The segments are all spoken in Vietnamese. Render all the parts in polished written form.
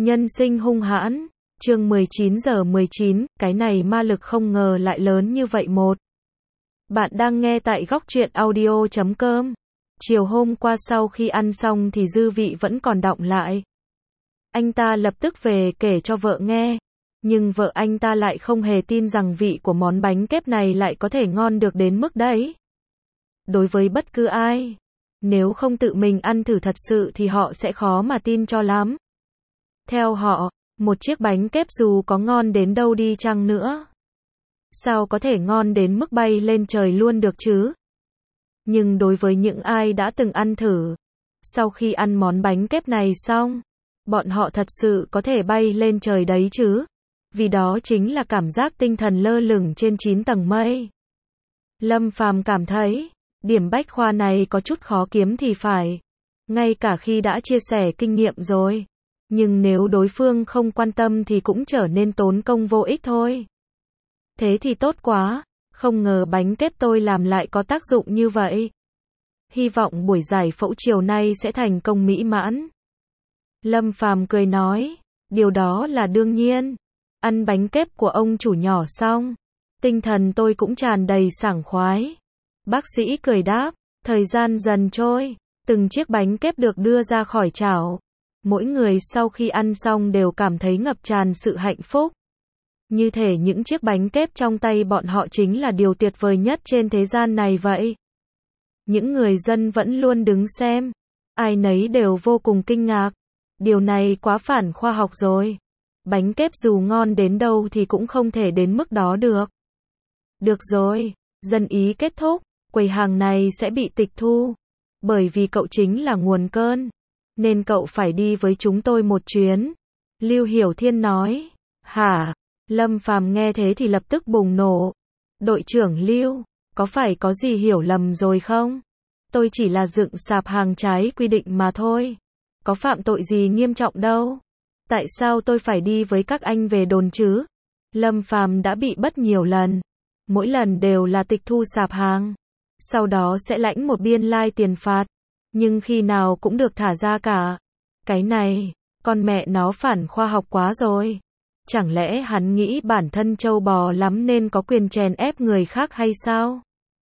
Nhân sinh hung hãn, chương 19 giờ 19, cái này ma lực không ngờ lại lớn như vậy một. Bạn đang nghe tại góc truyện audio.com. Chiều hôm qua sau khi ăn xong thì dư vị vẫn còn đọng lại. Anh ta lập tức về kể cho vợ nghe. Nhưng vợ anh ta lại không hề tin rằng vị của món bánh kép này lại có thể ngon được đến mức đấy. Đối với bất cứ ai, nếu không tự mình ăn thử thật sự thì họ sẽ khó mà tin cho lắm. Theo họ, một chiếc bánh kép dù có ngon đến đâu đi chăng nữa, sao có thể ngon đến mức bay lên trời luôn được chứ? Nhưng đối với những ai đã từng ăn thử, sau khi ăn món bánh kép này xong, bọn họ thật sự có thể bay lên trời đấy chứ. Vì đó chính là cảm giác tinh thần lơ lửng trên 9 tầng mây. Lâm Phàm cảm thấy, điểm bách khoa này có chút khó kiếm thì phải. Ngay cả khi đã chia sẻ kinh nghiệm rồi. Nhưng nếu đối phương không quan tâm thì cũng trở nên tốn công vô ích thôi. Thế thì tốt quá, không ngờ bánh kép tôi làm lại có tác dụng như vậy. Hy vọng buổi giải phẫu chiều nay sẽ thành công mỹ mãn. Lâm Phàm cười nói, điều đó là đương nhiên. Ăn bánh kép của ông chủ nhỏ xong, tinh thần tôi cũng tràn đầy sảng khoái. Bác sĩ cười đáp, thời gian dần trôi, từng chiếc bánh kép được đưa ra khỏi chảo. Mỗi người sau khi ăn xong đều cảm thấy ngập tràn sự hạnh phúc. Như thể những chiếc bánh kép trong tay bọn họ chính là điều tuyệt vời nhất trên thế gian này vậy. Những người dân vẫn luôn đứng xem. Ai nấy đều vô cùng kinh ngạc. Điều này quá phản khoa học rồi. Bánh kép dù ngon đến đâu thì cũng không thể đến mức đó được. Được rồi, dân ý kết thúc, quầy hàng này sẽ bị tịch thu. Bởi vì cậu chính là nguồn cơn. Nên cậu phải đi với chúng tôi một chuyến. Lưu Hiểu Thiên nói. Hả? Lâm Phàm nghe thế thì lập tức bùng nổ. Đội trưởng Lưu, có phải có gì hiểu lầm rồi không? Tôi chỉ là dựng sạp hàng trái quy định mà thôi. Có phạm tội gì nghiêm trọng đâu. Tại sao tôi phải đi với các anh về đồn chứ? Lâm Phàm đã bị bắt nhiều lần. Mỗi lần đều là tịch thu sạp hàng. Sau đó sẽ lãnh một biên lai tiền phạt. Nhưng khi nào cũng được thả ra cả. Cái này, con mẹ nó phản khoa học quá rồi. Chẳng lẽ hắn nghĩ bản thân trâu bò lắm nên có quyền chèn ép người khác hay sao?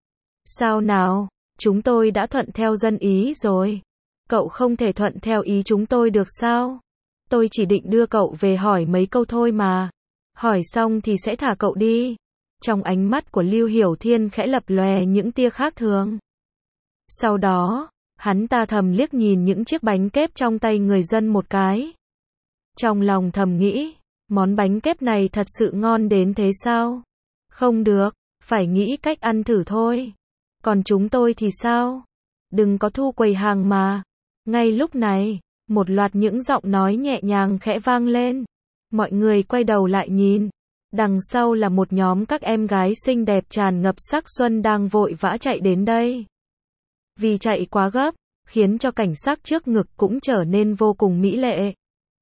Sao nào, chúng tôi đã thuận theo dân ý rồi. Cậu không thể thuận theo ý chúng tôi được sao? Tôi chỉ định đưa cậu về hỏi mấy câu thôi mà. Hỏi xong thì sẽ thả cậu đi. Trong ánh mắt của Lưu Hiểu Thiên khẽ lập lòe những tia khác thường. Sau đó, hắn ta thầm liếc nhìn những chiếc bánh kép trong tay người dân một cái. Trong lòng thầm nghĩ, món bánh kép này thật sự ngon đến thế sao? Không được, phải nghĩ cách ăn thử thôi. Còn chúng tôi thì sao? Đừng có thu quầy hàng mà. Ngay lúc này, một loạt những giọng nói nhẹ nhàng khẽ vang lên. Mọi người quay đầu lại nhìn. Đằng sau là một nhóm các em gái xinh đẹp tràn ngập sắc xuân đang vội vã chạy đến đây. Vì chạy quá gấp, khiến cho cảnh sắc trước ngực cũng trở nên vô cùng mỹ lệ.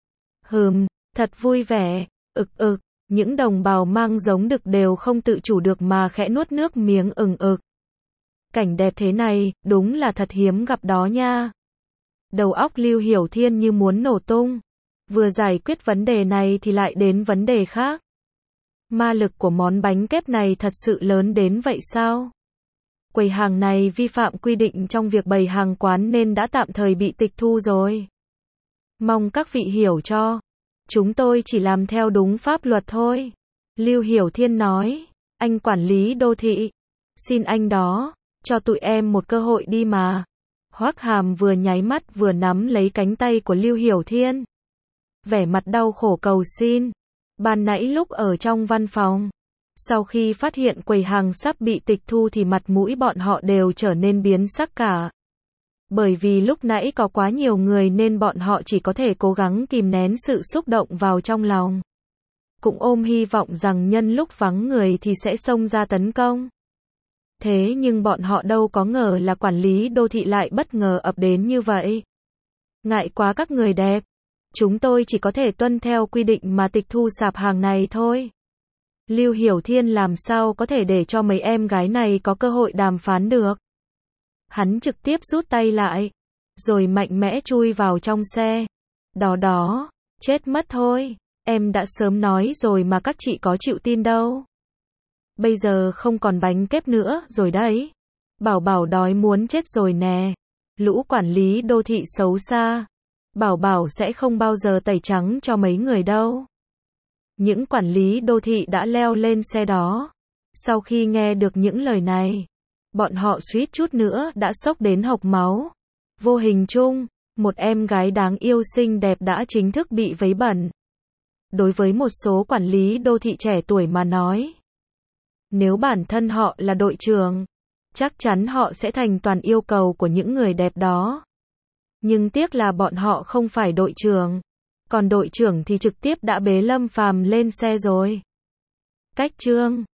Thật vui vẻ, những đồng bào mang giống đực đều không tự chủ được mà khẽ nuốt nước miếng ực. Cảnh đẹp thế này, đúng là thật hiếm gặp đó nha. Đầu óc Lưu Hiểu Thiên như muốn nổ tung. Vừa giải quyết vấn đề này thì lại đến vấn đề khác. Ma lực của món bánh kép này thật sự lớn đến vậy sao? Quầy hàng này vi phạm quy định trong việc bày hàng quán nên đã tạm thời bị tịch thu rồi. Mong các vị hiểu cho. Chúng tôi chỉ làm theo đúng pháp luật thôi. Lưu Hiểu Thiên nói. Anh quản lý đô thị. Xin anh đó, cho tụi em một cơ hội đi mà. Hoắc Hàm vừa nháy mắt vừa nắm lấy cánh tay của Lưu Hiểu Thiên. Vẻ mặt đau khổ cầu xin. Ban nãy lúc ở trong văn phòng, sau khi phát hiện quầy hàng sắp bị tịch thu thì mặt mũi bọn họ đều trở nên biến sắc cả. Bởi vì lúc nãy có quá nhiều người nên bọn họ chỉ có thể cố gắng kìm nén sự xúc động vào trong lòng. Cũng ôm hy vọng rằng nhân lúc vắng người thì sẽ xông ra tấn công. Thế nhưng bọn họ đâu có ngờ là quản lý đô thị lại bất ngờ ập đến như vậy. Ngại quá các người đẹp. Chúng tôi chỉ có thể tuân theo quy định mà tịch thu sạp hàng này thôi. Lưu Hiểu Thiên làm sao có thể để cho mấy em gái này có cơ hội đàm phán được. Hắn trực tiếp rút tay lại, rồi mạnh mẽ chui vào trong xe. Đó, Chết mất thôi, em đã sớm nói rồi mà các chị có chịu tin đâu. Bây giờ không còn bánh kép nữa rồi đấy. Bảo Bảo đói muốn chết rồi nè. Lũ quản lý đô thị xấu xa. Bảo Bảo sẽ không bao giờ tẩy trắng cho mấy người đâu. Những quản lý đô thị đã leo lên xe đó. Sau khi nghe được những lời này, bọn họ suýt chút nữa đã sốc đến hộc máu. Vô hình chung, một em gái đáng yêu xinh đẹp đã chính thức bị vấy bẩn. Đối với một số quản lý đô thị trẻ tuổi mà nói, nếu bản thân họ là đội trưởng, chắc chắn họ sẽ thành toàn yêu cầu của những người đẹp đó. Nhưng tiếc là bọn họ không phải đội trưởng. Còn đội trưởng thì trực tiếp đã bế Lâm Phàm lên xe rồi. Cách chương